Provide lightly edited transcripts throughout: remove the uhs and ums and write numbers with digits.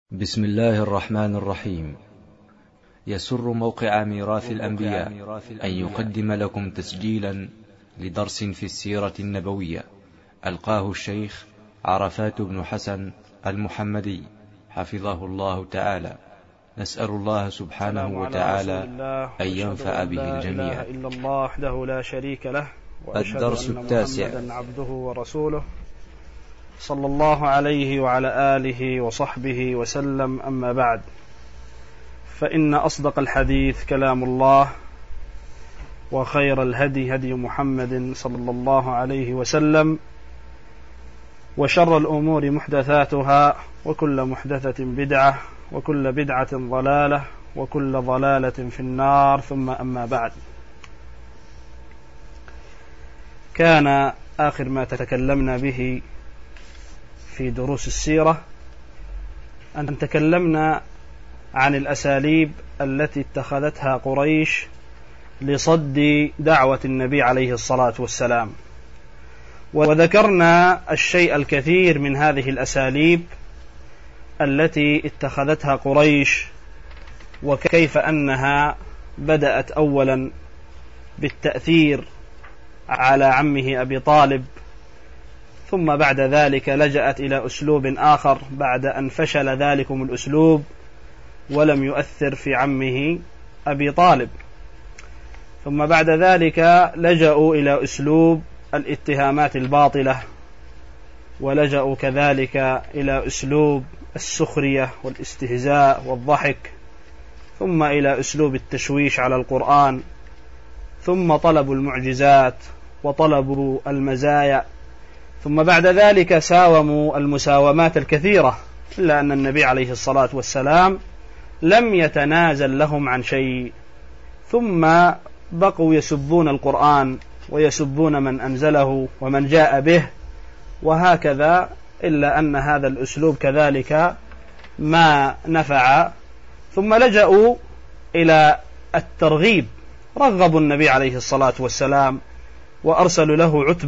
بسم الله الرحمن الرحيم. يسر موقع ميراث الأنبياء أن يقدم لكم تسجيلا لدرس في السيرة النبوية ألقاه الشيخ عرفات بن حسن المحمدي حفظه الله تعالى. نسأل الله سبحانه وتعالى أن ينفع به الجميع. إلا الله وحده لا شريك له، الدرس التاسع. محمدا عبده ورسوله صلى الله عليه وعلى آله وصحبه وسلم. أما بعد، فإن أصدق الحديث كلام الله، وخير الهدي هدي محمد صلى الله عليه وسلم، وشر الأمور محدثاتها، وكل محدثة بدعة، وكل بدعة ضلالة، وكل ضلالة في النار. ثم أما بعد، كان آخر ما تكلمنا به في دروس السيرة أن تكلمنا عن الأساليب التي اتخذتها قريش لصد دعوة النبي عليه الصلاة والسلام، وذكرنا الشيء الكثير من هذه الأساليب التي اتخذتها قريش، وكيف أنها بدأت أولا بالتأثير على عمه أبي طالب، ثم بعد ذلك لجأت إلى أسلوب آخر بعد أن فشل ذلكم الأسلوب ولم يؤثر في عمه أبي طالب، ثم بعد ذلك لجأوا إلى أسلوب الاتهامات الباطلة، ولجأوا كذلك إلى أسلوب السخرية والاستهزاء والضحك، ثم إلى أسلوب التشويش على القرآن، ثم طلبوا المعجزات وطلبوا المزايا، ثم بعد ذلك ساوموا المساومات الكثيرة، إلا أن النبي عليه الصلاة والسلام لم يتنازل لهم عن شيء، ثم بقوا يسبون القرآن ويسبون من أنزله ومن جاء به، وهكذا، إلا أن هذا الأسلوب كذلك ما نفع. ثم لجأوا إلى الترغيب، رغبوا النبي عليه الصلاة والسلام وأرسلوا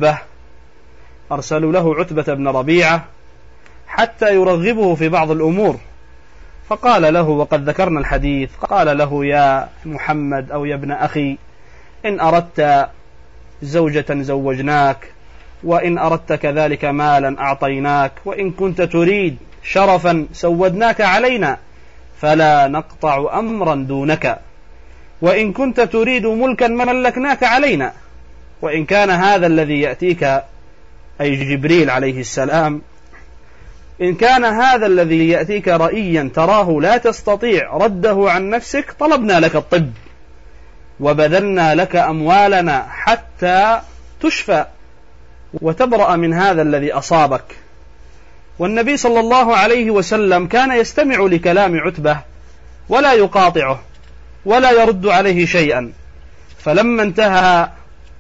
له عتبة بن ربيعة حتى يرغبه في بعض الأمور، فقال له، وقد ذكرنا الحديث، قال له: يا محمد أو يا ابن أخي، إن أردت زوجة زوجناك، وإن أردت كذلك مالا أعطيناك، وإن كنت تريد شرفا سودناك علينا، فلا نقطع أمرا دونك، وإن كنت تريد ملكا ملكناك علينا. وإن كان هذا الذي يأتيك، أي جبريل عليه السلام، إن كان هذا الذي يأتيك رأيا تراه لا تستطيع رده عن نفسك، طلبنا لك الطب وبذلنا لك أموالنا حتى تشفى وتبرأ من هذا الذي أصابك. والنبي صلى الله عليه وسلم كان يستمع لكلام عتبة ولا يقاطعه ولا يرد عليه شيئا، فلما انتهى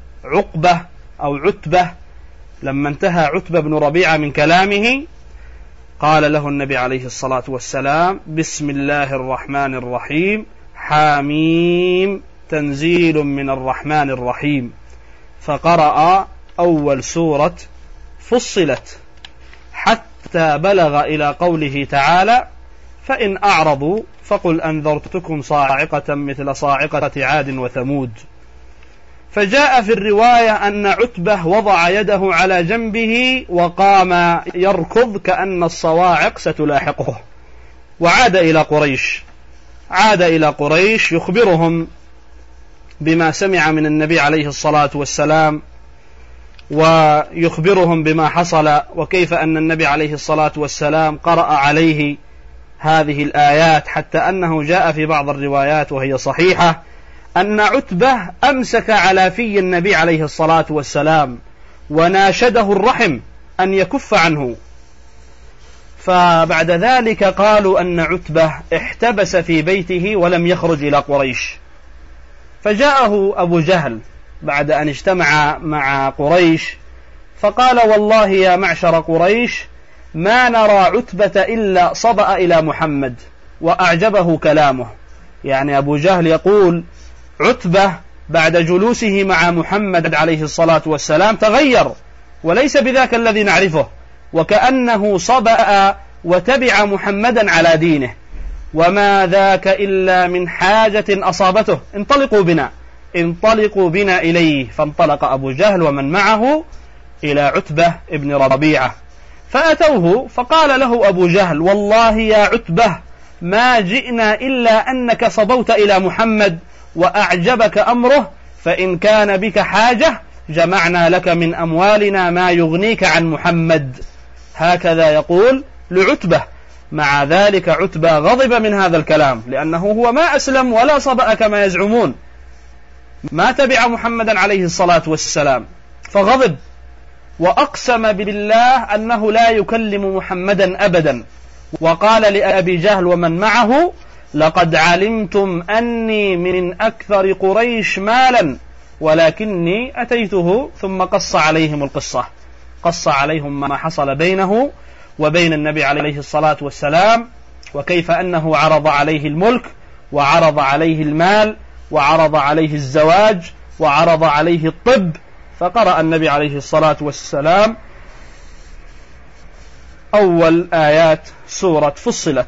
عتبة بن ربيعة من كلامه، قال له النبي عليه الصلاة والسلام: بسم الله الرحمن الرحيم، حاميم، تنزيل من الرحمن الرحيم. فقرأ أول سورة فصلت حتى بلغ إلى قوله تعالى: فإن أعرضوا فقل أنذرتكم صاعقة مثل صاعقة عاد وثمود. فجاء في الرواية أن عتبة وضع يده على جنبه وقام يركض كأن الصواعق ستلاحقه، وعاد إلى قريش يخبرهم بما سمع من النبي عليه الصلاة والسلام، ويخبرهم بما حصل، وكيف أن النبي عليه الصلاة والسلام قرأ عليه هذه الآيات، حتى أنه جاء في بعض الروايات وهي صحيحة أن عتبة أمسك على في النبي عليه الصلاة والسلام وناشده الرحم أن يكف عنه. فبعد ذلك قالوا أن عتبة احتبس في بيته ولم يخرج إلى قريش، فجاءه أبو جهل بعد أن اجتمع مع قريش فقال: والله يا معشر قريش، ما نرى عتبة إلا صبأ إلى محمد وأعجبه كلامه. يعني أبو جهل يقول: عتبة بعد جلوسه مع محمد عليه الصلاة والسلام تغير، وليس بذاك الذي نعرفه، وكأنه صبأ وتبع محمدا على دينه، وما ذاك إلا من حاجة أصابته، انطلقوا بنا إليه. فانطلق أبو جهل ومن معه إلى عتبة ابن ربيعة فأتوه، فقال له أبو جهل: والله يا عتبة ما جئنا إلا أنك صبوت إلى محمد وأعجبك أمره، فإن كان بك حاجة جمعنا لك من أموالنا ما يغنيك عن محمد. هكذا يقول لعتبة. مع ذلك عتبة غضب من هذا الكلام، لأنه هو ما أسلم ولا صبأ كما يزعمون، ما تبع محمدا عليه الصلاة والسلام، فغضب وأقسم بالله أنه لا يكلم محمدا أبدا، وقال لأبي جهل ومن معه: لقد علمتم أني من أكثر قريش مالا ولكني أتيته. ثم قص عليهم القصة، قص عليهم ما حصل بينه وبين النبي عليه الصلاة والسلام، وكيف أنه عرض عليه الملك وعرض عليه المال وعرض عليه الزواج وعرض عليه الطب. فقرأ النبي عليه الصلاة والسلام أول آيات سورة فصلت.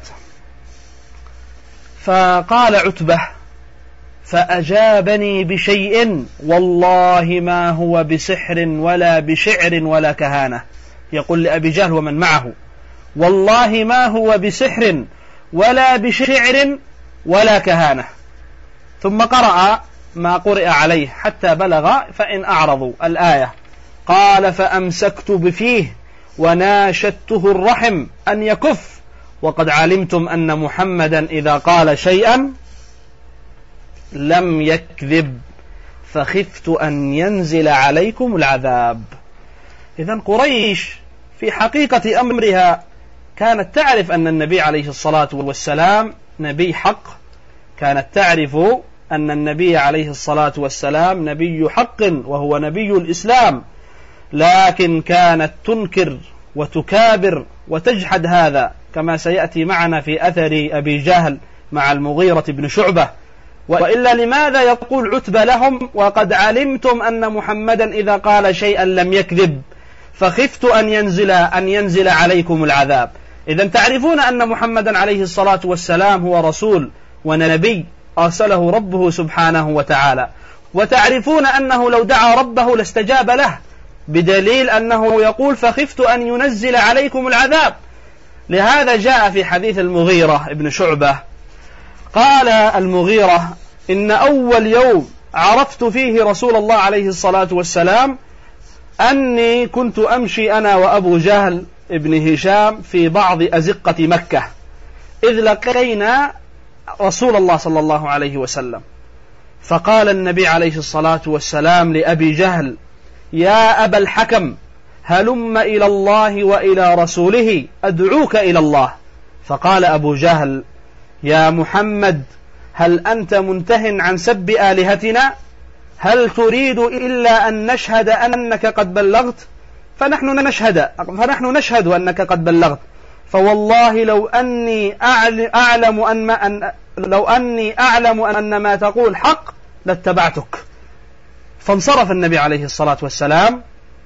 فقال عتبة: فأجابني بشيء والله ما هو بسحر ولا بشعر ولا كهانة. يقول لأبي جهل ومن معه: والله ما هو بسحر ولا بشعر ولا كهانة. ثم قرأ ما قرئ عليه حتى بلغ فإن أعرضوا الآية. قال: فأمسكت بفيه وناشدته الرحم أن يكف، وقد علمتم أن محمدا إذا قال شيئا لم يكذب، فخفت أن ينزل عليكم العذاب. إذن قريش في حقيقة أمرها كانت تعرف أن النبي عليه الصلاة والسلام نبي حق، كانت تعرف أن النبي عليه الصلاة والسلام نبي حق وهو نبي الإسلام، لكن كانت تنكر وتكابر وتجحد هذا، كما سيأتي معنا في أثر أبي جهل مع المغيرة بن شعبة. وإلا لماذا يقول عتبة لهم: وقد علمتم أن محمدا إذا قال شيئا لم يكذب، فخفت أن ينزل عليكم العذاب. إذن تعرفون أن محمدا عليه الصلاة والسلام هو رسول ونبي أرسله ربه سبحانه وتعالى، وتعرفون أنه لو دعا ربه لاستجاب له، بدليل أنه يقول: فخفت أن ينزل عليكم العذاب. لهذا جاء في حديث المغيرة ابن شعبة، قال المغيرة: إن أول يوم عرفت فيه رسول الله عليه الصلاة والسلام أني كنت أمشي أنا وأبو جهل ابن هشام في بعض أزقة مكة، إذ لقينا رسول الله صلى الله عليه وسلم، فقال النبي عليه الصلاة والسلام لأبي جهل: يا أبا الحكم هلم إلى الله وإلى رسوله أدعوك إلى الله. فقال أبو جهل: يا محمد هل أنت منته عن سب آلهتنا؟ هل تريد إلا أن نشهد أنك قد بلغت؟ فنحن نشهد أنك قد بلغت، فوالله لو أني أعلم أن ما تقول حق لاتبعتك. فانصرف النبي عليه الصلاة والسلام،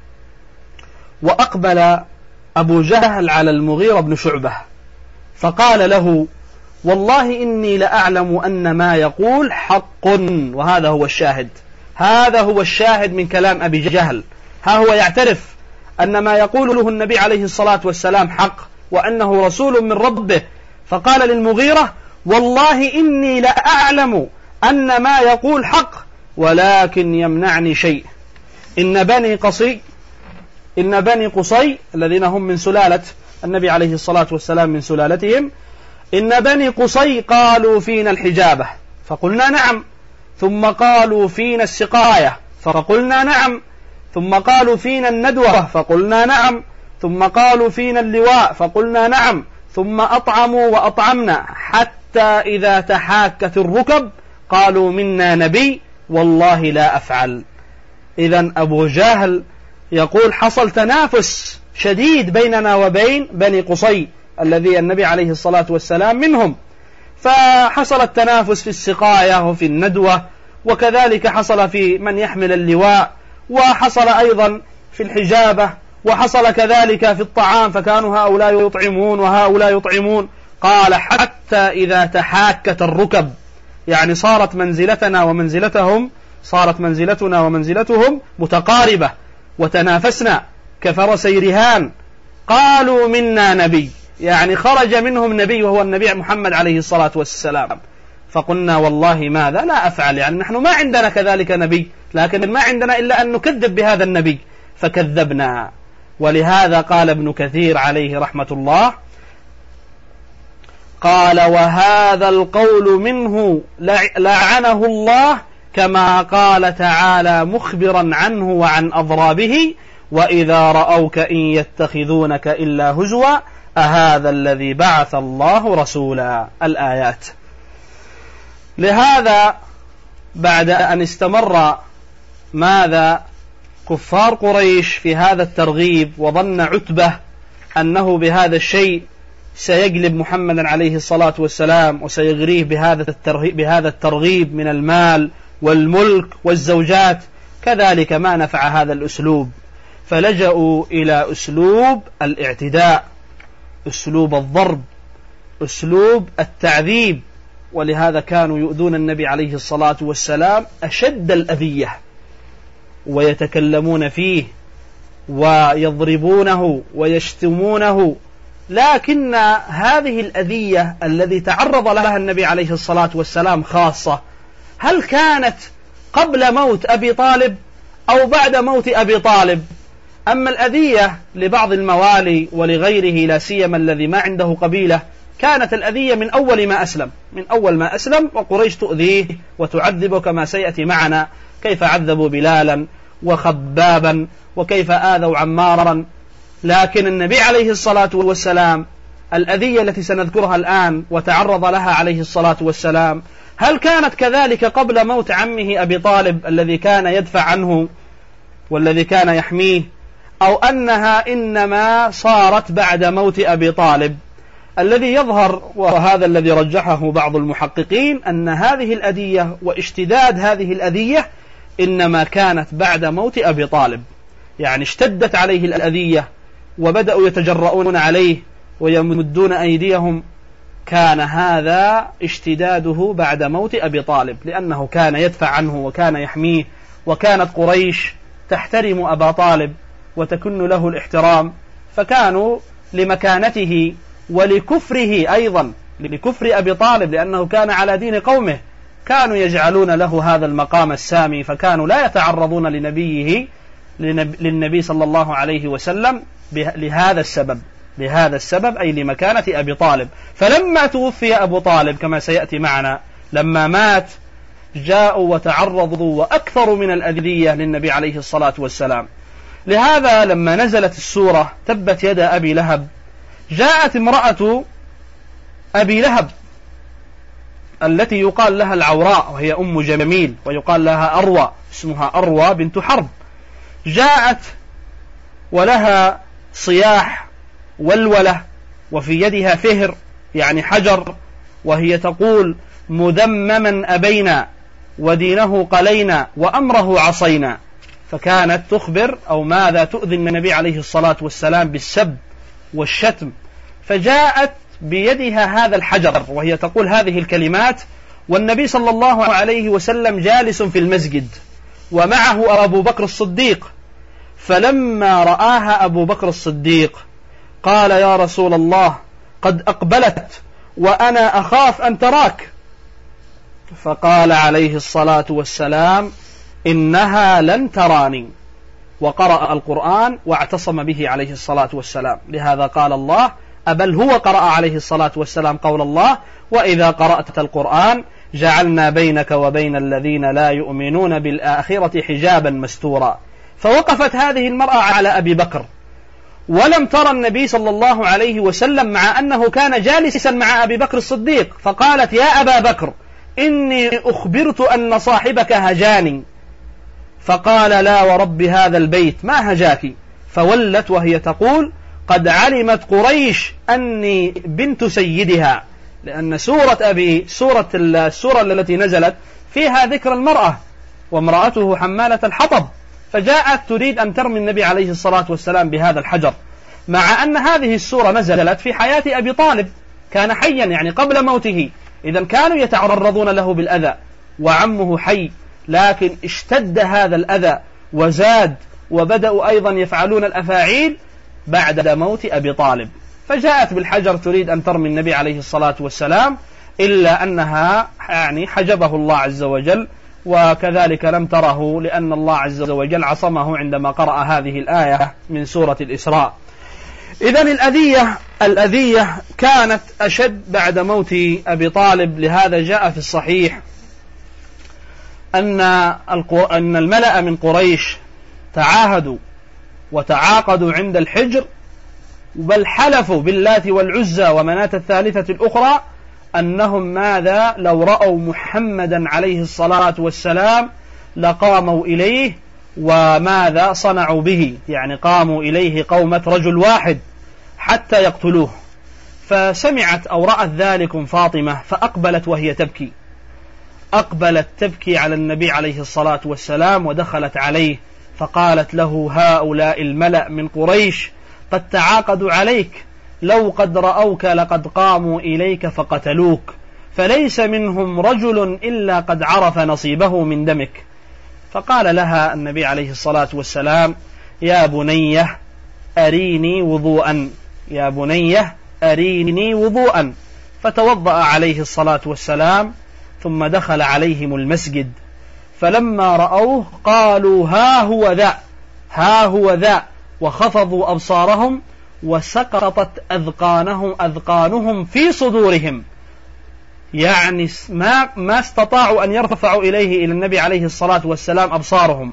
وأقبل أبو جهل على المغيرة بن شعبة فقال له: والله إني لأعلم أن ما يقول حق. وهذا هو الشاهد، هذا هو الشاهد من كلام أبي جهل. ها هو يعترف أن ما يقوله النبي عليه الصلاة والسلام حق وأنه رسول من ربه. فقال للمغيرة: والله إني لأعلم أن ما يقول حق، ولكن يمنعني شيء. إن بني قصي الذين هم من سلالة النبي عليه الصلاة والسلام من سلالتهم، إن بني قصي قالوا فينا الحجابة فقلنا نعم، ثم قالوا فينا السقاية فقلنا نعم، ثم قالوا فينا الندوة فقلنا نعم، ثم قالوا فينا اللواء فقلنا نعم، ثم أطعموا وأطعمنا، حتى إذا تحاكت الركب قالوا منا نبي والله لا أفعل. إذن أبو جهل يقول: حصل تنافس شديد بيننا وبين بني قصي الذي النبي عليه الصلاة والسلام منهم، فحصل التنافس في السقاية وفي الندوة، وكذلك حصل في من يحمل اللواء، وحصل أيضا في الحجابة، وحصل كذلك في الطعام، فكانوا هؤلاء يطعمون وهؤلاء يطعمون. قال حتى إذا تحاكت الركب، يعني صارت منزلتنا ومنزلتهم متقاربة، وتنافسنا كفرسي رهان. قالوا منا نبي، يعني خرج منهم نبي وهو النبي محمد عليه الصلاة والسلام. فقلنا والله ماذا لا أفعل، يعني نحن ما عندنا كذلك نبي، لكن ما عندنا إلا أن نكذب بهذا النبي، فكذبنا. ولهذا قال ابن كثير عليه رحمة الله، قال وهذا القول منه لعنه الله، كما قال تعالى مخبرا عنه وعن أضرابه: وإذا رأوك إن يتخذونك إلا هزوا أهذا الذي بعث الله رسولا. الآيات. لهذا بعد أن استمر كفار قريش في هذا الترغيب، وظن عتبة أنه بهذا الشيء سيجلب محمدا عليه الصلاة والسلام وسيغريه بهذا الترغيب من المال والملك والزوجات، كذلك ما نفع هذا الأسلوب، فلجأوا إلى أسلوب الاعتداء، أسلوب الضرب، أسلوب التعذيب. ولهذا كانوا يؤذون النبي عليه الصلاة والسلام أشد الأذية، ويتكلمون فيه ويضربونه ويشتمونه. لكن هذه الأذية الذي تعرض لها النبي عليه الصلاة والسلام خاصة، هل كانت قبل موت أبي طالب أو بعد موت أبي طالب؟ أما الأذية لبعض الموالي ولغيره، لا سيما الذي ما عنده قبيلة، كانت الأذية من أول ما أسلم، وقريش تؤذيه وتعذبه، كما سيأتي معنا كيف عذبوا بلالا وخبابا وكيف آذوا عمارا. لكن النبي عليه الصلاة والسلام الأذية التي سنذكرها الآن وتعرض لها عليه الصلاة والسلام، هل كانت كذلك قبل موت عمه أبي طالب الذي كان يدفع عنه والذي كان يحميه، أو أنها إنما صارت بعد موت أبي طالب؟ الذي يظهر، وهذا الذي رجحه بعض المحققين، أن هذه الأذية واشتداد هذه الأذية إنما كانت بعد موت أبي طالب، يعني اشتدت عليه الأذية وبدأوا يتجرؤون عليه ويمدون أيديهم. كان هذا اشتداده بعد موت أبي طالب، لأنه كان يدفع عنه وكان يحميه، وكانت قريش تحترم أبا طالب وتكن له الاحترام، فكانوا لمكانته ولكفره أيضا، لكفر أبي طالب، لأنه كان على دين قومه، كانوا يجعلون له هذا المقام السامي، فكانوا لا يتعرضون للنبي صلى الله عليه وسلم لهذا السبب أي لمكانة أبي طالب. فلما توفي أبو طالب كما سيأتي معنا، لما مات جاءوا وتعرضوا وأكثروا من الأذية للنبي عليه الصلاة والسلام. لهذا لما نزلت السورة تبت يد أبي لهب، جاءت امرأة أبي لهب التي يقال لها العوراء، وهي أم جميل، ويقال لها أروى، اسمها أروى بنت حرب، جاءت ولها صياح والولة، وفي يدها فهر يعني حجر، وهي تقول: مذمما أبينا ودينه قلينا وأمره عصينا. فكانت تخبر أو ماذا تؤذي النبي عليه الصلاة والسلام بالسب والشتم، فجاءت بيدها هذا الحجر وهي تقول هذه الكلمات، والنبي صلى الله عليه وسلم جالس في المسجد ومعه أبو بكر الصديق. فلما رآها أبو بكر الصديق قال: يا رسول الله، قد أقبلت وأنا أخاف أن تراك. فقال عليه الصلاة والسلام: إنها لن تراني، وقرأ القرآن واعتصم به عليه الصلاة والسلام. لهذا قال الله: أبل هو قرأ عليه الصلاة والسلام قول الله: وإذا قرأت القرآن جعلنا بينك وبين الذين لا يؤمنون بالآخرة حجابا مستورا. فوقفت هذه المرأة على أبي بكر، ولم ترى النبي صلى الله عليه وسلم، مع أنه كان جالسا مع أبي بكر الصديق، فقالت: يا أبا بكر، إني أخبرت أن صاحبك هجاني. فقال: لا ورب هذا البيت ما هجاك. فولت وهي تقول: قد علمت قريش أني بنت سيدها، لأن السورة التي نزلت فيها ذكر المرأة، وامرأته حمالة الحطب، فجاءت تريد أن ترمي النبي عليه الصلاة والسلام بهذا الحجر، مع أن هذه السورة نزلت في حياة أبي طالب، كان حيا يعني قبل موته، إذا كانوا يتعرضون له بالأذى وعمه حي، لكن اشتد هذا الأذى وزاد، وبدأوا أيضا يفعلون الأفاعيل بعد موت أبي طالب، فجاءت بالحجر تريد أن ترمي النبي عليه الصلاة والسلام، إلا أنها يعني حجبه الله عز وجل، وكذلك لم تره لأن الله عز وجل عصمه عندما قرأ هذه الآية من سورة الإسراء. إذن الأذية كانت أشد بعد موت أبي طالب، لهذا جاء في الصحيح أن الملأ من قريش تعاهدوا وتعاقدوا عند الحجر، بل حلفوا باللات والعزى ومناة الثالثة الأخرى أنهم ماذا لو رأوا محمدا عليه الصلاة والسلام لقاموا إليه، وماذا صنعوا به، يعني قاموا إليه قومة رجل واحد حتى يقتلوه. فسمعت أو رأت ذلك فاطمة فأقبلت وهي تبكي، أقبلت تبكي على النبي عليه الصلاة والسلام، ودخلت عليه فقالت له: هؤلاء الملأ من قريش قد تعاقدوا عليك، لو قد رأوك لقد قاموا إليك فقتلوك، فليس منهم رجل إلا قد عرف نصيبه من دمك. فقال لها النبي عليه الصلاة والسلام: يا بنية أريني وضوءا، يا بنية أريني وضوءا. فتوضأ عليه الصلاة والسلام، ثم دخل عليهم المسجد، فلما رأوه قالوا: ها هو ذا، ها هو ذا، وخفضوا أبصارهم وسقطت أذقانهم في صدورهم، يعني ما استطاعوا أن يرفعوا إليه إلى النبي عليه الصلاة والسلام أبصارهم،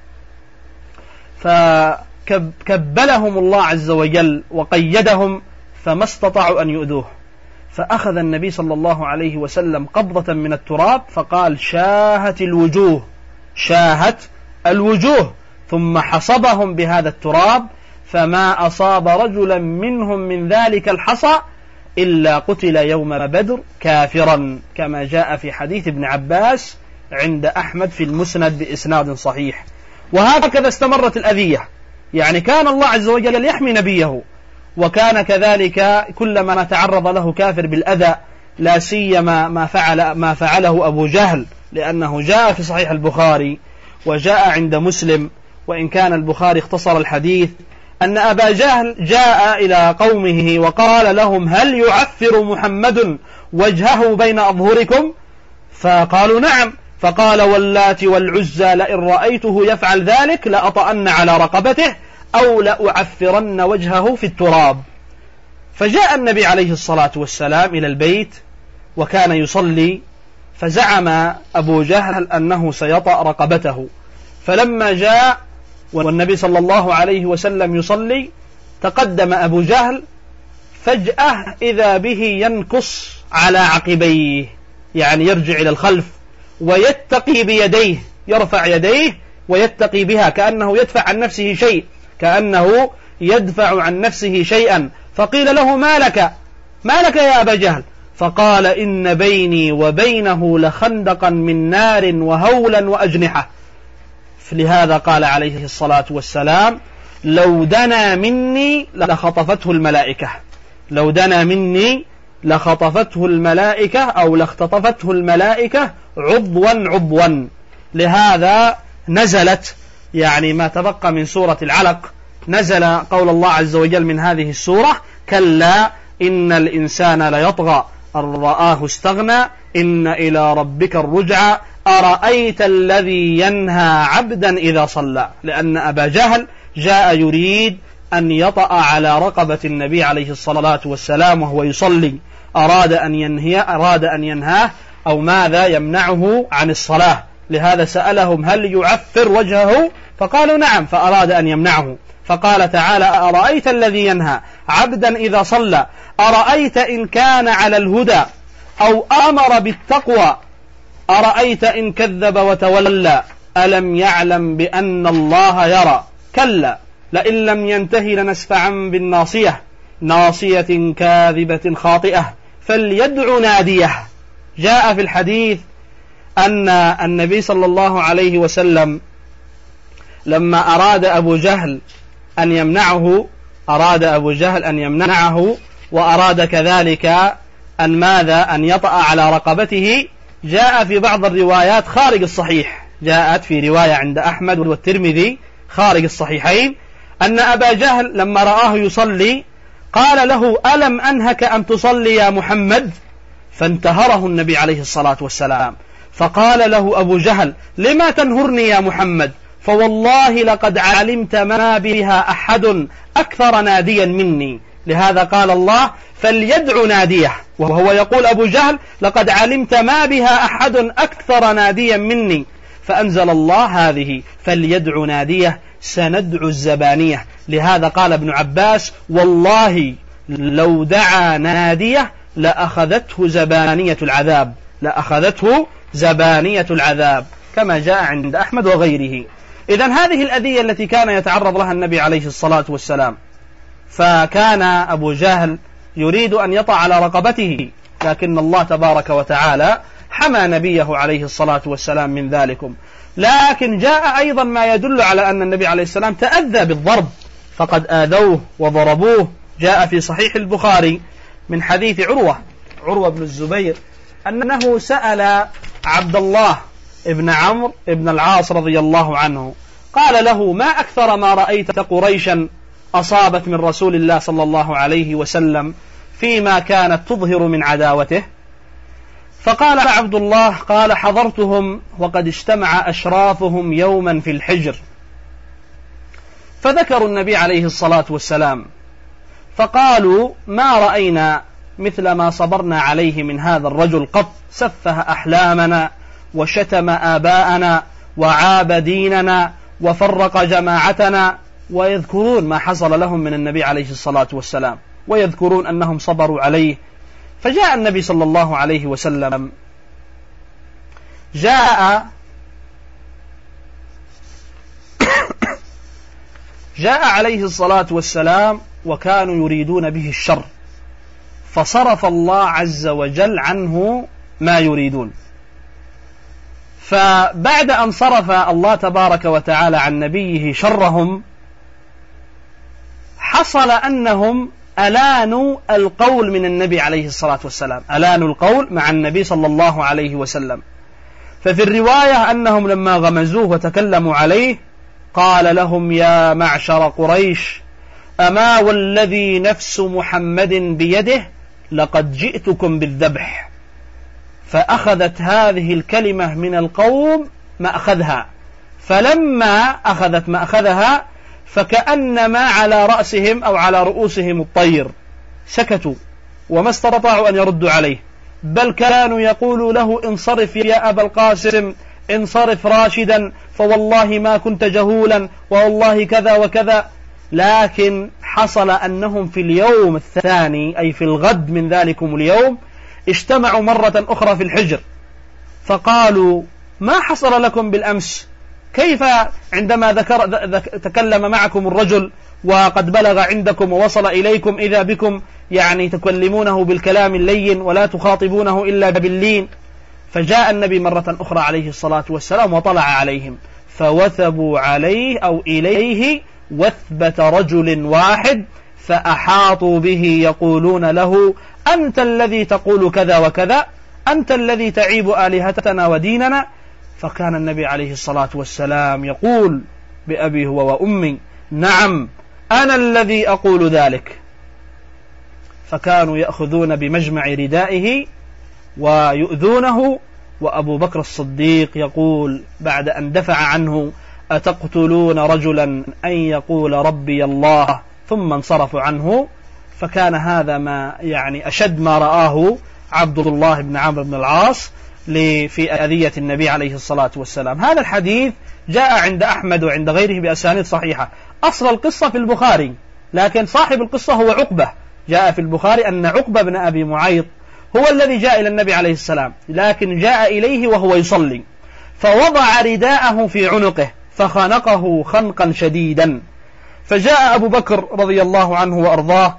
فكبلهم الله عز وجل وقيدهم فما استطاعوا أن يؤذوه. فأخذ النبي صلى الله عليه وسلم قبضة من التراب فقال: شاهت الوجوه، شاهت الوجوه، ثم حصبهم بهذا التراب، فما أصاب رجلا منهم من ذلك الحصى إلا قتل يوم بدر كافرا، كما جاء في حديث ابن عباس عند أحمد في المسند بإسناد صحيح. وهكذا استمرت الأذية، يعني كان الله عز وجل يحمي نبيه، وكان كذلك كلما تعرض له كافر بالأذى، لا سيما ما فعله أبو جهل، لأنه جاء في صحيح البخاري وجاء عند مسلم، وإن كان البخاري اختصر الحديث، أن أبا جهل جاء إلى قومه وقال لهم: هل يعفر محمد وجهه بين أظهركم؟ فقالوا: نعم. فقال: واللات والعزى لئن رأيته يفعل ذلك لأطأن على رقبته أو لأعفرن وجهه في التراب. فجاء النبي عليه الصلاة والسلام إلى البيت وكان يصلي، فزعم أبو جهل أنه سيطأ رقبته، فلما جاء والنبي صلى الله عليه وسلم يصلي تقدم أبو جهل، فجأة إذا به ينكص على عقبيه، يعني يرجع إلى الخلف، ويتقي بيديه، يرفع يديه ويتقي بها كأنه يدفع عن نفسه شيء، كأنه يدفع عن نفسه شيئا. فقيل له: ما لك يا أبا جهل؟ فقال: إن بيني وبينه لخندقا من نار وهولا وأجنحة. فلهذا قال عليه الصلاة والسلام: لو دنا مني لخطفته الملائكة، لو دنا مني لخطفته الملائكة أو لاختطفته الملائكة عضوا عضوا. لهذا نزلت يعني ما تبقى من سورة العلق، نزل قول الله عز وجل من هذه السورة: كلا إن الإنسان ليطغى أن رآه استغنى إن إلى ربك الرجعى أرأيت الذي ينهى عبدا إذا صلى. لأن أبا جهل جاء يريد أن يطأ على رقبة النبي عليه الصلاة والسلام وهو يصلي، أراد أن ينهاه أو ماذا يمنعه عن الصلاة. لهذا سألهم: هل يعفر وجهه؟ فقالوا: نعم. فأراد أن يمنعه، فقال تعالى: أرأيت الذي ينهى عبدا إذا صلى أرأيت إن كان على الهدى أو أمر بالتقوى أرأيت إن كذب وتولى ألم يعلم بأن الله يرى كلا لئن لم ينتهي لنسفعا بالناصية ناصية كاذبة خاطئة فليدع ناديه. جاء في الحديث أن النبي صلى الله عليه وسلم لما أراد أبو جهل أن يمنعه وأراد كذلك أن يطأ على رقبته، جاء في بعض الروايات خارج الصحيح، جاءت في رواية عند أحمد والترمذي خارج الصحيحين أن أبا جهل لما رآه يصلي قال له: ألم أنهك أن تصلي يا محمد؟ فانتهره النبي عليه الصلاة والسلام، فقال له أبو جهل: لما تنهرني يا محمد؟ فوالله لقد علمت ما بها أحد أكثر ناديا مني. لهذا قال الله: فليدع ناديه، وهو يقول أبو جهل: لقد علمت ما بها أحد أكثر ناديا مني. فأنزل الله هذه: فليدع ناديه سندع الزبانية. لهذا قال ابن عباس: والله لو دعا ناديه لأخذته زبانية العذاب، كما جاء عند أحمد وغيره. إذن هذه الأذية التي كان يتعرض لها النبي عليه الصلاة والسلام، فكان أبو جهل يريد أن يطع على رقبته، لكن الله تبارك وتعالى حمى نبيه عليه الصلاة والسلام من ذلكم. لكن جاء أيضا ما يدل على أن النبي عليه السلام تأذى بالضرب، فقد آذوه وضربوه. جاء في صحيح البخاري من حديث عروة بن الزبير أنه سأل عبد الله ابن عمرو ابن العاص رضي الله عنه، قال له: ما أكثر ما رأيت قريشا أصابت من رسول الله صلى الله عليه وسلم فيما كانت تظهر من عداوته؟ فقال عبد الله: قال: حضرتهم وقد اجتمع أشرافهم يوما في الحجر، فذكروا النبي عليه الصلاة والسلام، فقالوا: ما رأينا مثل ما صبرنا عليه من هذا الرجل قط، سفه أحلامنا وشتم آباءنا وعاب ديننا وفرق جماعتنا، ويذكرون ما حصل لهم من النبي عليه الصلاة والسلام، ويذكرون أنهم صبروا عليه. فجاء النبي صلى الله عليه وسلم، جاء عليه الصلاة والسلام وكانوا يريدون به الشر، فصرف الله عز وجل عنه ما يريدون. فبعد أن صرف الله تبارك وتعالى عن نبيه شرهم، حصل أنهم ألانوا القول من النبي عليه الصلاة والسلام، ألانوا القول مع النبي صلى الله عليه وسلم. ففي الرواية أنهم لما غمزوه وتكلموا عليه قال لهم: يا معشر قريش، أما والذي نفس محمد بيده لقد جئتكم بالذبح. فأخذت هذه الكلمة من القوم مأخذها، فلما أخذت مأخذها فكأنما على رأسهم أو على رؤوسهم الطير، سكتوا وما استطاعوا أن يردوا عليه، بل كانوا يقولوا له: انصرف يا أبا القاسم، انصرف راشدا، فوالله ما كنت جهولا، والله كذا وكذا. لكن حصل أنهم في اليوم الثاني، أي في الغد من ذلكم اليوم، اجتمعوا مرة أخرى في الحجر، فقالوا: ما حصل لكم بالأمس؟ كيف عندما تكلم معكم الرجل وقد بلغ عندكم ووصل إليكم إذا بكم تكلمونه بالكلام اللين ولا تخاطبونه إلا باللين؟ فجاء النبي مرة أخرى عليه الصلاة والسلام وطلع عليهم، فوثبوا عليه أو إليه وثبة رجل واحد، فأحاطوا به يقولون له: أنت الذي تقول كذا وكذا، أنت الذي تعيب آلهتنا وديننا. فكان النبي عليه الصلاة والسلام يقول بأبي هو وأمي: نعم أنا الذي أقول ذلك. فكانوا يأخذون بمجمع ردائه ويؤذونه، وأبو بكر الصديق يقول بعد أن دفع عنه: أتقتلون رجلا أن يقول ربي الله، ثم انصرفوا عنه. فكان هذا ما أشد ما رآه عبد الله بن عمرو بن العاص في أذية النبي عليه الصلاة والسلام. هذا الحديث جاء عند أحمد وعند غيره بأسانيد صحيحة. أصل القصة في البخاري، لكن صاحب القصة هو عقبة. جاء في البخاري أن عقبة بن أبي معيط هو الذي جاء إلى النبي عليه السلام، لكن جاء إليه وهو يصلي، فوضع رداءه في عنقه فخنقه خنقا شديدا. فجاء أبو بكر رضي الله عنه وأرضاه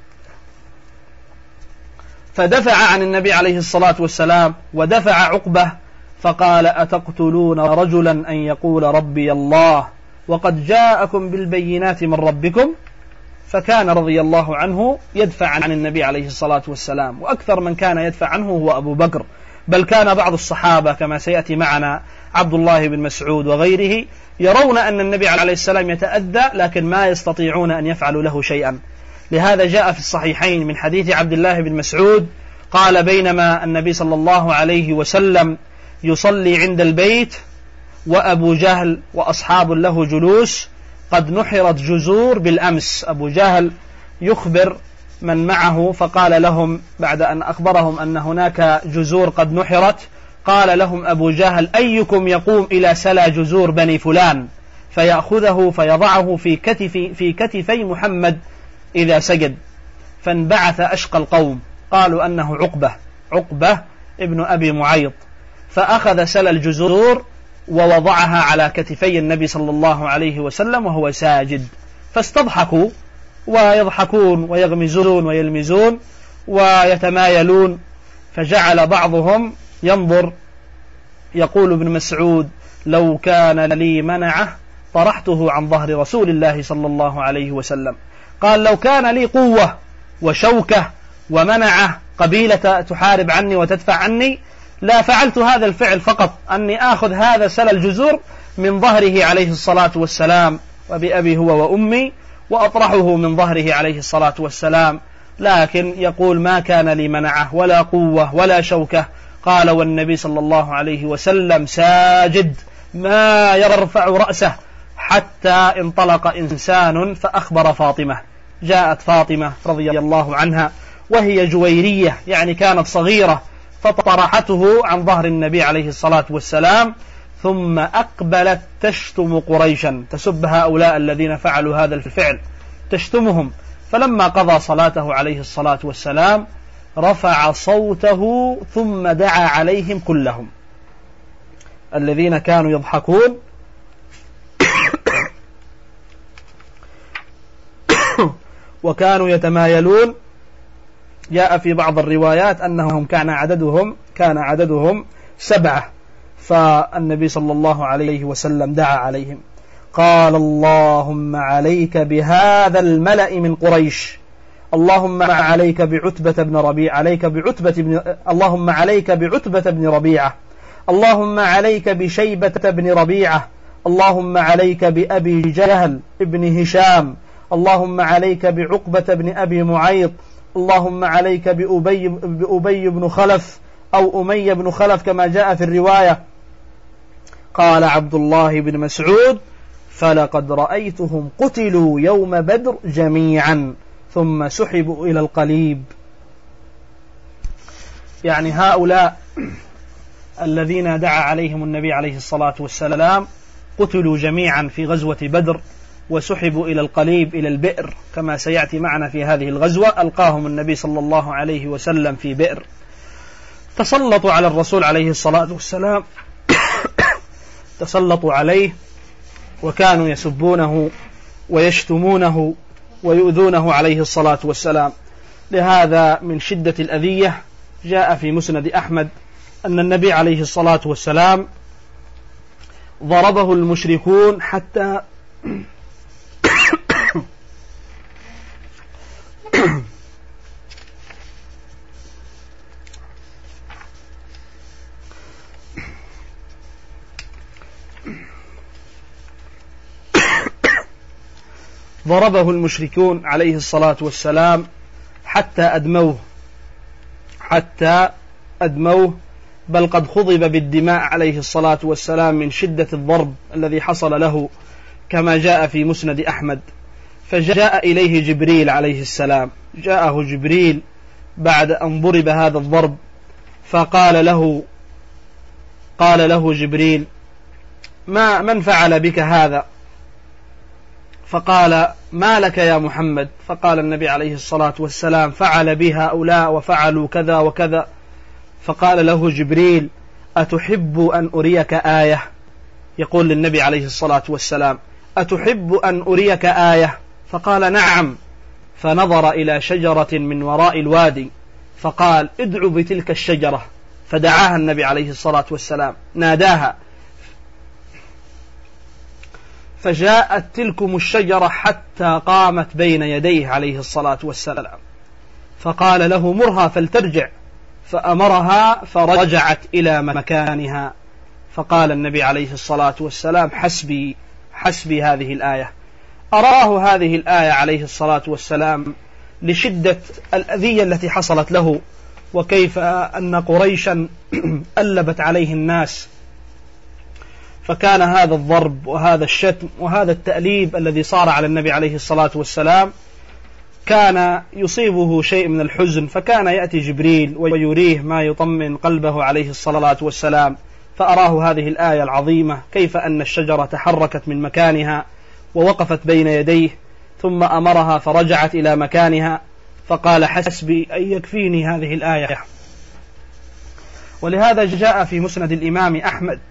فدفع عن النبي عليه الصلاة والسلام ودفع عقبة، فقال: أتقتلون رجلا أن يقول ربي الله، وقد جاءكم بالبينات من ربكم، فكان رضي الله عنه يدفع عن النبي عليه الصلاة والسلام، وأكثر من كان يدفع عنه هو أبو بكر، بل كان بعض الصحابة كما سيأتي معنا عبد الله بن مسعود وغيره يرون أن النبي عليه السلام يتأذى لكن ما يستطيعون أن يفعلوا له شيئا. لهذا جاء في الصحيحين من حديث عبد الله بن مسعود قال: بينما النبي صلى الله عليه وسلم يصلي عند البيت وأبو جهل وأصحاب له جلوس، قد نحرت جزور بالأمس. أبو جهل يخبر من معه فقال لهم بعد أن أخبرهم أن هناك جزور قد نحرت، قال لهم أبو جهل: أيكم يقوم إلى سلى جزور بني فلان فيأخذه فيضعه في كتفي محمد إذا سجد؟ فانبعث أشقى القوم، قالوا أنه عقبة ابن أبي معيط، فأخذ سلى الجزور ووضعها على كتفي النبي صلى الله عليه وسلم وهو ساجد، فاستضحكوا ويضحكون ويغمزون ويلمزون ويتمايلون، فجعل بعضهم ينظر يقول ابن مسعود: لو كان لي منعه طرحته عن ظهر رسول الله صلى الله عليه وسلم. قال: لو كان لي قوة وشوكة ومنعه قبيلة تحارب عني وتدفع عني لا فعلت هذا الفعل، فقط أني آخذ هذا سل الجزور من ظهره عليه الصلاة والسلام وبأبي هو وأمي وأطرحه من ظهره عليه الصلاة والسلام، لكن يقول: ما كان لي منعه ولا قوة ولا شوكة. قال: والنبي صلى الله عليه وسلم ساجد ما يرفع رأسه حتى انطلق إنسان فأخبر فاطمة. جاءت فاطمة رضي الله عنها وهي جويرية، يعني كانت صغيرة، فطرحته عن ظهر النبي عليه الصلاة والسلام، ثم أقبلت تشتم قريشا، تسب هؤلاء الذين فعلوا هذا الفعل، تشتمهم. فلما قضى صلاته عليه الصلاة والسلام رفع صوته ثم دعا عليهم كلهم، الذين كانوا يضحكون وكانوا يتمايلون. جاء في بعض الروايات أنهم كان عددهم 7، فالنبي صلى الله عليه وسلم دعا عليهم، قال: اللهم عليك بهذا الملأ من قريش، اللهم عليك بعتبة بن ربيعة، اللهم عليك بعتبة بن ربيعة، اللهم عليك بشيبة بن ربيعة، اللهم عليك بأبي جهل ابن هشام، اللهم عليك بعقبة بن أبي معيط، اللهم عليك بأبي بن خلف أو أمية بن خلف كما جاء في الرواية. قال عبد الله بن مسعود: فلقد رأيتهم قتلوا يوم بدر جميعا ثم سحبوا إلى القليب. يعني هؤلاء الذين دعا عليهم النبي عليه الصلاة والسلام قتلوا جميعا في غزوة بدر وسحبوا إلى القليب، إلى البئر، كما سيأتي معنا في هذه الغزوة. ألقاهم النبي صلى الله عليه وسلم في بئر. تسلطوا على الرسول عليه الصلاة والسلام تسلطوا عليه وكانوا يسبونه ويشتمونه ويؤذونه عليه الصلاة والسلام. لهذا من شدة الأذية جاء في مسند أحمد أن النبي عليه الصلاة والسلام ضربه المشركون حتى ضربه المشركون عليه الصلاة والسلام حتى أدموه، بل قد خضب بالدماء عليه الصلاة والسلام من شدة الضرب الذي حصل له، كما جاء في مسند أحمد. فجاء إليه جبريل عليه السلام، جاءه جبريل بعد أن ضرب هذا الضرب، فقال له جبريل: من فعل بك هذا؟ فقال: ما لك يا محمد؟ فقال النبي عليه الصلاة والسلام: فعل بها هؤلاء وفعلوا كذا وكذا. فقال له جبريل: أتحب أن أريك آية؟ يقول للنبي عليه الصلاة والسلام: أتحب أن أريك آية؟ فقال: نعم. فنظر إلى شجرة من وراء الوادي فقال: ادعو بتلك الشجرة. فدعاها النبي عليه الصلاة والسلام، ناداها، فجاءت تلكم الشجرة حتى قامت بين يديه عليه الصلاة والسلام، فقال له مرها فلترجع، فأمرها فرجعت إلى مكانها. فقال النبي عليه الصلاة والسلام حسبي هذه الآية. أراه هذه الآية عليه الصلاة والسلام لشدة الأذية التي حصلت له، وكيف أن قريشا ألبت عليه الناس، فكان هذا الضرب وهذا الشتم وهذا التأليب الذي صار على النبي عليه الصلاة والسلام كان يصيبه شيء من الحزن، فكان يأتي جبريل ويريه ما يطمئن قلبه عليه الصلاة والسلام، فأراه هذه الآية العظيمة كيف أن الشجرة تحركت من مكانها ووقفت بين يديه، ثم أمرها فرجعت إلى مكانها، فقال حسبي أن يكفيني هذه الآية. ولهذا جاء في مسند الإمام أحمد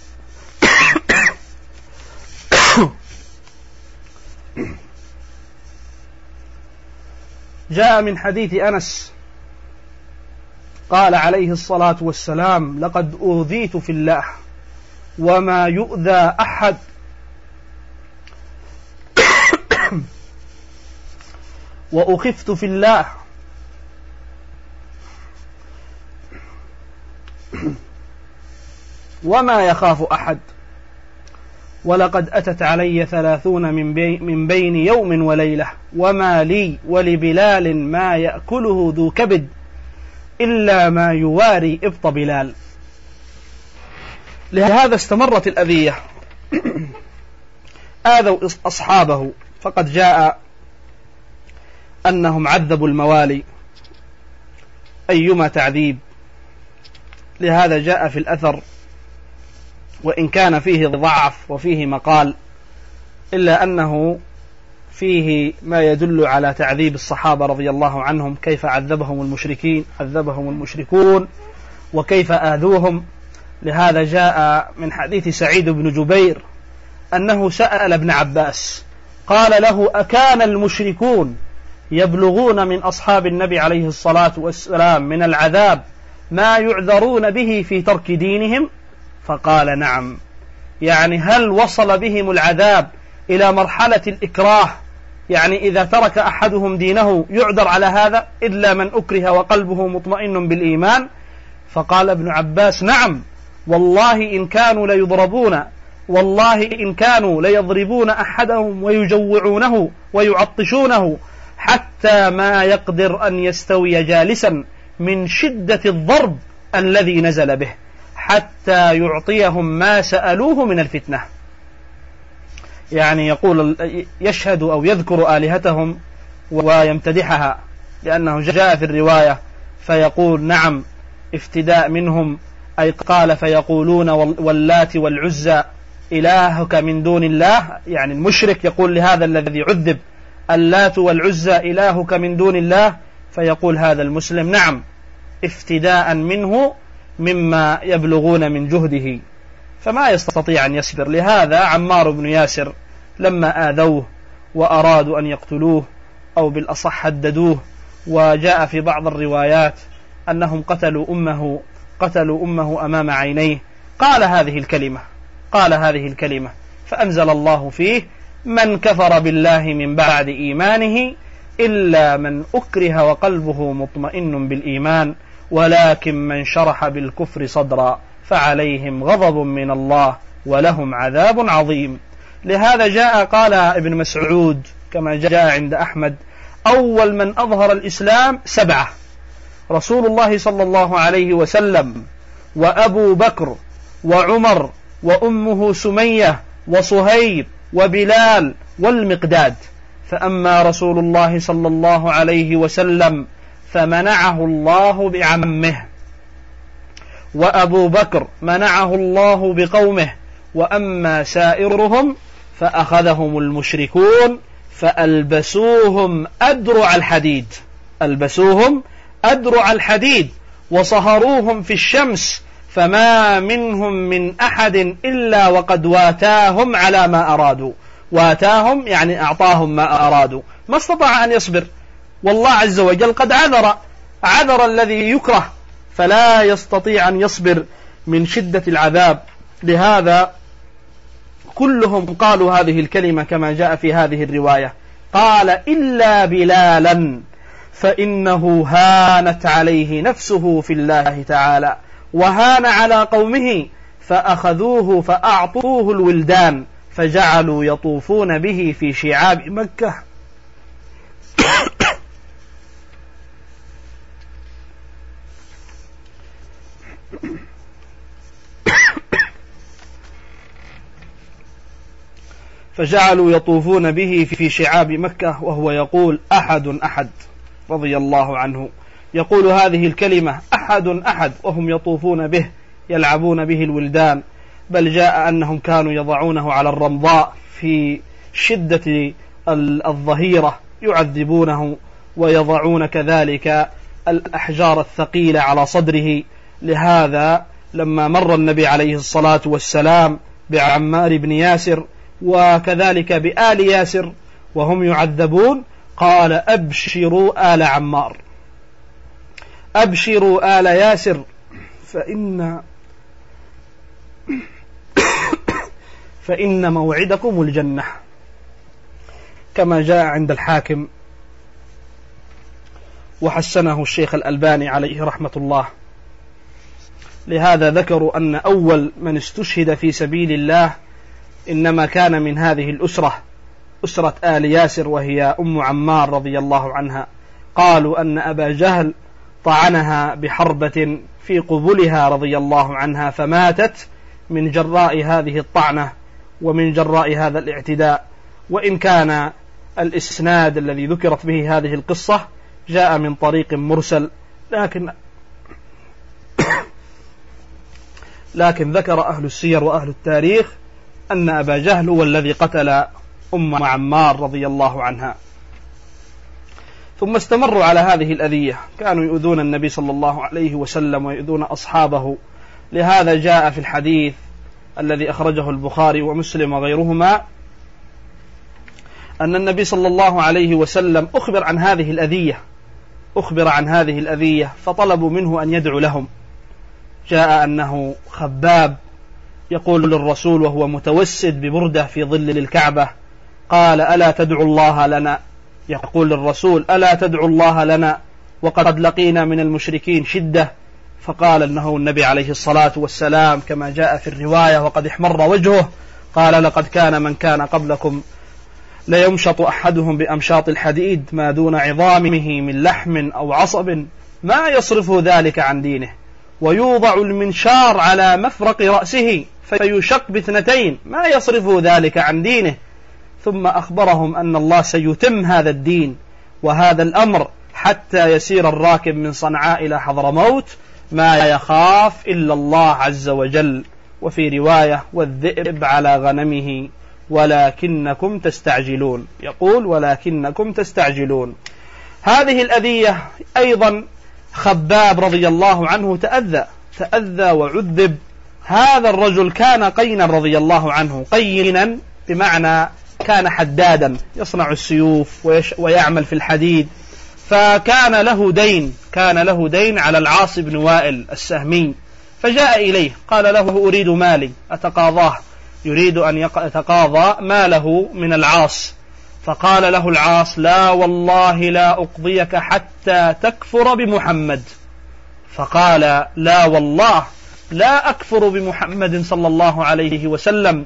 جاء من حديث أنس قال عليه الصلاة والسلام لقد أوذيت في الله وما يؤذى أحد وأخفت في الله وما يخاف أحد، ولقد أتت علي 30 من بين يوم وليلة، وما لي ولبلال ما يأكله ذو كبد إلا ما يواري إبط بلال. لهذا استمرت الأذية، آذوا أصحابه، فقد جاء أنهم عذبوا الموالي أيما تعذيب. لهذا جاء في الأثر، وإن كان فيه ضعف وفيه مقال، إلا أنه فيه ما يدل على تعذيب الصحابة رضي الله عنهم، كيف عذبهم المشركون وكيف آذوهم. لهذا جاء من حديث سعيد بن جبير أنه سأل ابن عباس قال له أكان المشركون يبلغون من أصحاب النبي عليه الصلاة والسلام من العذاب ما يعذرون به في ترك دينهم؟ فقال نعم. يعني هل وصل بهم العذاب إلى مرحلة الإكراه، يعني إذا ترك أحدهم دينه يعذر على هذا إلا من أكره وقلبه مطمئن بالإيمان؟ فقال ابن عباس نعم، والله إن كانوا ليضربون، والله إن كانوا ليضربون أحدهم ويجوعونه ويعطشونه حتى ما يقدر أن يستوي جالسا من شدة الضرب الذي نزل به، حتى يعطيهم ما سألوه من الفتنة. يعني يقول يشهد أو يذكر آلهتهم ويمتدحها، لأنه جاء في الرواية فيقول نعم افتداء منهم، أي قال فيقولون واللات والعزى إلهك من دون الله، يعني المشرك يقول لهذا الذي عذب اللات والعزى إلهك من دون الله، فيقول هذا المسلم نعم افتداء منه مما يبلغون من جهده، فما يستطيع أن يصبر. لهذا عمار بن ياسر لما آذوه وأرادوا أن يقتلوه أو بالأصح هددوه، وجاء في بعض الروايات أنهم قتلوا أمه أمام عينيه، قال هذه الكلمة فأنزل الله فيه من كفر بالله من بعد إيمانه إلا من أكره وقلبه مطمئن بالإيمان ولكن من شرح بالكفر صدرا فعليهم غضب من الله ولهم عذاب عظيم. لهذا جاء قال ابن مسعود كما جاء عند أحمد أول من أظهر الإسلام 7، رسول الله صلى الله عليه وسلم وأبو بكر وعمر وأمه سمية وصهيب وبلال والمقداد. فأما رسول الله صلى الله عليه وسلم فمنعه الله بعمه، وأبو بكر منعه الله بقومه، وأما سائرهم فأخذهم المشركون فألبسوهم أدرع الحديد وصهروهم في الشمس، فما منهم من أحد إلا وقد واتاهم على ما أرادوا. واتاهم يعني أعطاهم ما أرادوا، ما استطاع أن يصبر، والله عز وجل قد عذر الذي يكره، فلا يستطيع أن يصبر من شدة العذاب. لهذا كلهم قالوا هذه الكلمة كما جاء في هذه الرواية. قال إلا بلالا فإنه هانت عليه نفسه في الله تعالى وهان على قومه فأخذوه فأعطوه الولدان فجعلوا يطوفون به في شعاب مكة. فجعلوا يطوفون به في شعاب مكة وهو يقول أحد أحد رضي الله عنه، يقول هذه الكلمة أحد أحد وهم يطوفون به يلعبون به الولدان، بل جاء أنهم كانوا يضعونه على الرمضاء في شدة الظهيرة يعذبونه، ويضعون كذلك الأحجار الثقيلة على صدره. لهذا لما مر النبي عليه الصلاة والسلام بعمار بن ياسر وكذلك بآل ياسر وهم يعذبون قال أبشروا آل عمار، أبشروا آل ياسر فإن موعدكم الجنة، كما جاء عند الحاكم وحسنه الشيخ الألباني عليه رحمة الله. لهذا ذكروا أن أول من استشهد في سبيل الله إنما كان من هذه الأسرة، أسرة آل ياسر، وهي أم عمار رضي الله عنها. قالوا أن أبا جهل طعنها بحربة في قبلها رضي الله عنها فماتت من جراء هذه الطعنة ومن جراء هذا الاعتداء. وإن كان الإسناد الذي ذكرت به هذه القصة جاء من طريق مرسل، لكن ذكر أهل السير وأهل التاريخ أن أبا جهل هو الذي قتل أم عمار رضي الله عنها. ثم استمروا على هذه الأذية، كانوا يؤذون النبي صلى الله عليه وسلم ويؤذون أصحابه. لهذا جاء في الحديث الذي أخرجه البخاري ومسلم وغيرهما أن النبي صلى الله عليه وسلم أخبر عن هذه الأذية فطلبوا منه أن يدعو لهم. جاء أنه خباب يقول للرسول وهو متوسد ببردة في ظل الكعبة، قال ألا تدعو الله لنا؟ يقول للرسول ألا تدعو الله لنا وقد لقينا من المشركين شدة؟ فقال أنه النبي عليه الصلاة والسلام كما جاء في الرواية وقد احمر وجهه، قال لقد كان من كان قبلكم ليمشط أحدهم بأمشاط الحديد ما دون عظامه من لحم أو عصب ما يصرف ذلك عن دينه، ويوضع المنشار على مفرق رأسه فيشق باثنتين ما يصرف ذلك عن دينه. ثم أخبرهم أن الله سيتم هذا الدين وهذا الأمر حتى يسير الراكب من صنعاء إلى حضرموت ما يخاف إلا الله عز وجل. وفي رواية والذئب على غنمه ولكنكم تستعجلون، يقول ولكنكم تستعجلون. هذه الأذية أيضا خباب رضي الله عنه تأذى وعذب. هذا الرجل كان قينا رضي الله عنه، قينا بمعنى كان حدادا يصنع السيوف ويعمل في الحديد، فكان له دين على العاص بن وائل السهمي، فجاء إليه قال له أريد مالي أتقاضاه، يريد أن يتقاضى ماله من العاص. فقال له العاص لا والله لا أقضيك حتى تكفر بمحمد. فقال لا والله لا أكفر بمحمد صلى الله عليه وسلم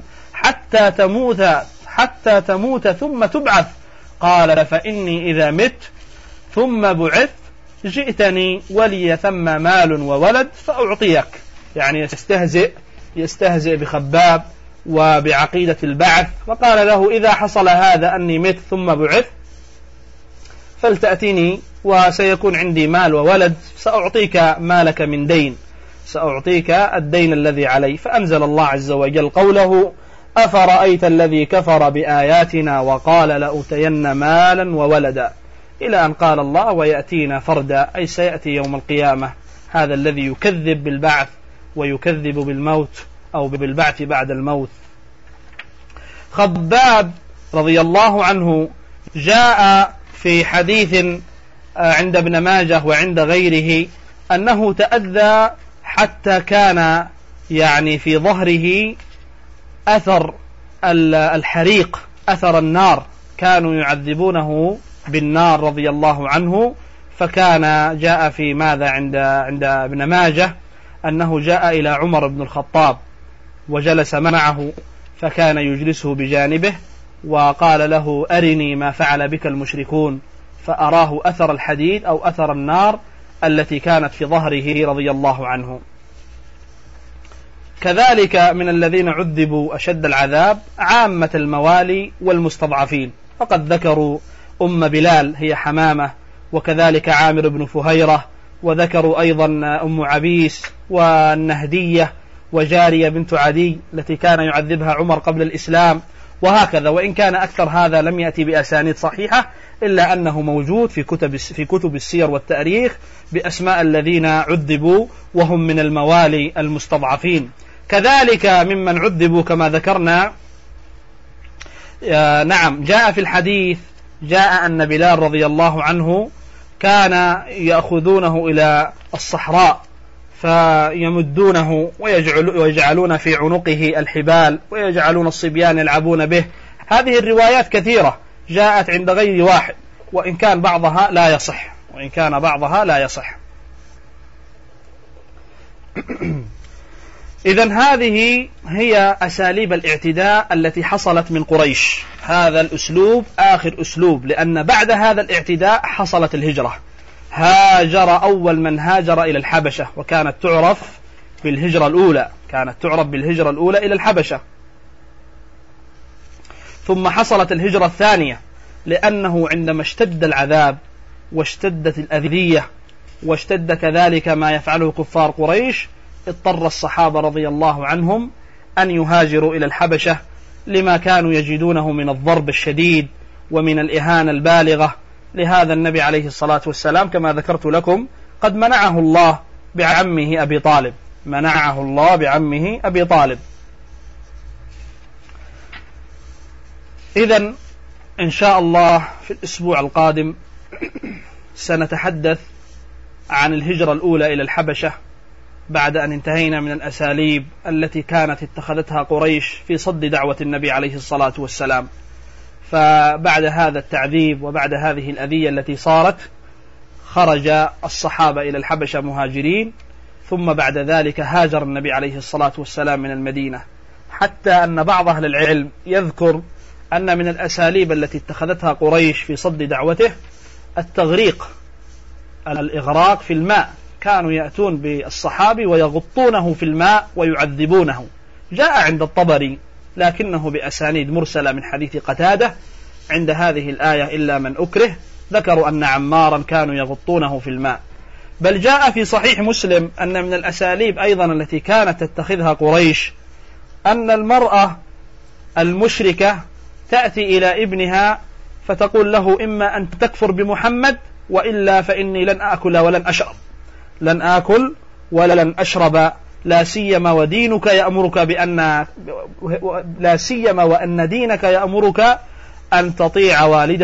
حتى تموت ثم تبعث. قال فإني إذا مت ثم بعث جئتني ولي ثم مال وولد فأعطيك، يعني يستهزئ بخباب وبعقيدة البعث. فقال له إذا حصل هذا أني مت ثم بعث فلتأتيني وسيكون عندي مال وولد، سأعطيك مالك من دين، سأعطيك الدين الذي علي. فأنزل الله عز وجل قوله أفرأيت الذي كفر بآياتنا وقال لأوتين مالا وولدا، إلى أن قال الله ويأتينا فردا، أي سيأتي يوم القيامة هذا الذي يكذب بالبعث ويكذب بالموت أو بالبعث بعد الموت. خباب رضي الله عنه جاء في حديث عند ابن ماجه وعند غيره أنه تأذى حتى كان يعني في ظهره الحريق أثر النار كانوا يعذبونه بالنار رضي الله عنه. فكان جاء في ماذا عند ابن ماجه أنه جاء إلى عمر بن الخطاب وجلس معه، فكان يجلسه بجانبه وقال له: أرني ما فعل بك المشركون، فأراه أثر الحديد أو أثر النار التي كانت في ظهره رضي الله عنه. كذلك من الذين عذبوا أشد العذاب عامة الموالي والمستضعفين، فقد ذكروا أم بلال هي حمامة، وكذلك عامر بن فهيرة، وذكروا أيضا أم عبيس والنهدية وجارية بنت عدي التي كان يعذبها عمر قبل الإسلام، وهكذا. وإن كان أكثر هذا لم يأتي بأسانيد صحيحة، إلا أنه موجود في كتب السير والتاريخ بأسماء الذين عذبوا وهم من الموالي المستضعفين. كذلك ممن عذبوا كما ذكرنا، نعم، جاء في الحديث جاء أن بلال رضي الله عنه كان يأخذونه إلى الصحراء فيمدونه ويجعلون في عنقه الحبال ويجعلون الصبيان يلعبون به. هذه الروايات كثيرة جاءت عند غير واحد، وإن كان بعضها لا يصح. إذن هذه هي أساليب الاعتداء التي حصلت من قريش. هذا الأسلوب آخر أسلوب، لأن بعد هذا الاعتداء حصلت الهجرة. هاجر أول من هاجر إلى الحبشة، وكانت تعرف بالهجرة الأولى، إلى الحبشة. ثم حصلت الهجرة الثانية، لأنه عندما اشتد العذاب واشتدت الأذية واشتد كذلك ما يفعله كفار قريش، اضطر الصحابة رضي الله عنهم أن يهاجروا إلى الحبشة لما كانوا يجدونه من الضرب الشديد ومن الإهانة البالغة. لهذا النبي عليه الصلاة والسلام كما ذكرت لكم قد منعه الله بعمه أبي طالب. إذن إن شاء الله في الأسبوع القادم سنتحدث عن الهجرة الأولى إلى الحبشة، بعد أن انتهينا من الأساليب التي كانت اتخذتها قريش في صد دعوة النبي عليه الصلاة والسلام. فبعد هذا التعذيب وبعد هذه الأذية التي صارت، خرج الصحابة إلى الحبشة مهاجرين، ثم بعد ذلك هاجر النبي عليه الصلاة والسلام من المدينة، حتى أن بعض أهل العلم يذكر أن من الأساليب التي اتخذتها قريش في صد دعوته الإغراق في الماء. كانوا يأتون بالصحابي ويغطونه في الماء ويعذبونه. جاء عند الطبري لكنه بأسانيد مرسلة من حديث قتادة عند هذه الآية: إلا من أكره، ذكروا أن عمارا كانوا يغطونه في الماء. بل جاء في صحيح مسلم أن من الأساليب أيضا التي كانت تتخذها قريش أن المرأة المشركة تأتي إلى ابنها فتقول له: إما أن تكفر بمحمد وإلا فإني لن آكل ولن أشرب، لا سيما وأن دينك يأمرك أن تطيع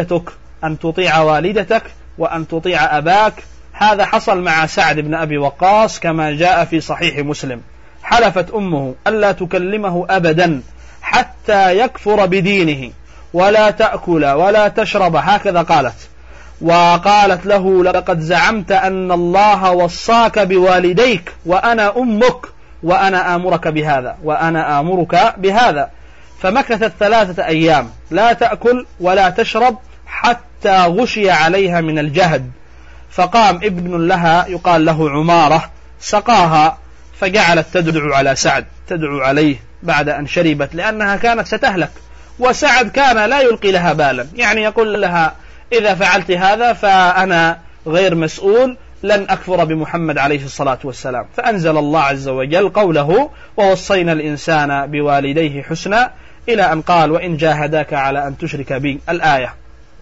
والدتك وأن تطيع أباك. هذا حصل مع سعد بن أبي وقاص كما جاء في صحيح مسلم. حلفت أمه ألا تكلمه أبدا حتى يكفر بدينه، ولا تأكل ولا تشرب، هكذا قالت. وقالت له: لقد زعمت أن الله وصاك بوالديك وأنا أمك وأنا آمرك بهذا. فمكثت 3 أيام لا تأكل ولا تشرب حتى غشي عليها من الجهد. فقام ابن لها يقال له عمارة سقاها، فجعلت تدعو عليه بعد أن شربت، لأنها كانت ستهلك. وسعد كان لا يلقي لها بالا، يعني يقول لها: إذا فعلت هذا فأنا غير مسؤول، لن أكفر بمحمد عليه الصلاة والسلام. فأنزل الله عز وجل قوله: ووصينا الإنسان بوالديه حسنا، إلى أن قال: وإن جاهداك على أن تشرك بي، الآية.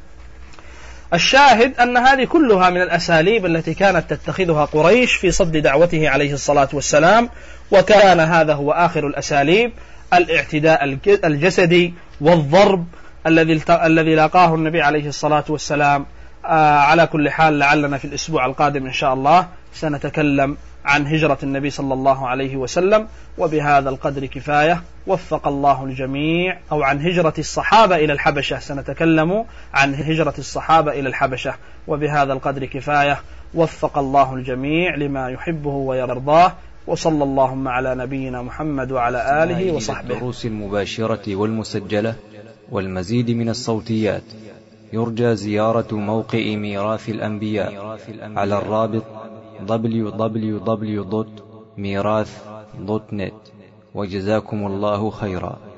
الشاهد أن هذه كلها من الأساليب التي كانت تتخذها قريش في صد دعوته عليه الصلاة والسلام. وكان هذا هو آخر الأساليب: الاعتداء الجسدي والضرب الذي لاقاه النبي عليه الصلاة والسلام. على كل حال، لعلنا في الأسبوع القادم إن شاء الله سنتكلم عن هجرة النبي صلى الله عليه وسلم، وبهذا القدر كفاية. وفق الله الجميع. أو عن هجرة الصحابة إلى الحبشة، سنتكلم عن هجرة الصحابة إلى الحبشة، وبهذا القدر كفاية. وفق الله الجميع لما يحبه ويرضاه. وصلى اللهم على نبينا محمد وعلى آله وصحبه. الدروس المباشرة والمسجلة والمزيد من الصوتيات يرجى زيارة موقع ميراث الأنبياء على الرابط www.mirath.net. وجزاكم الله خيرا.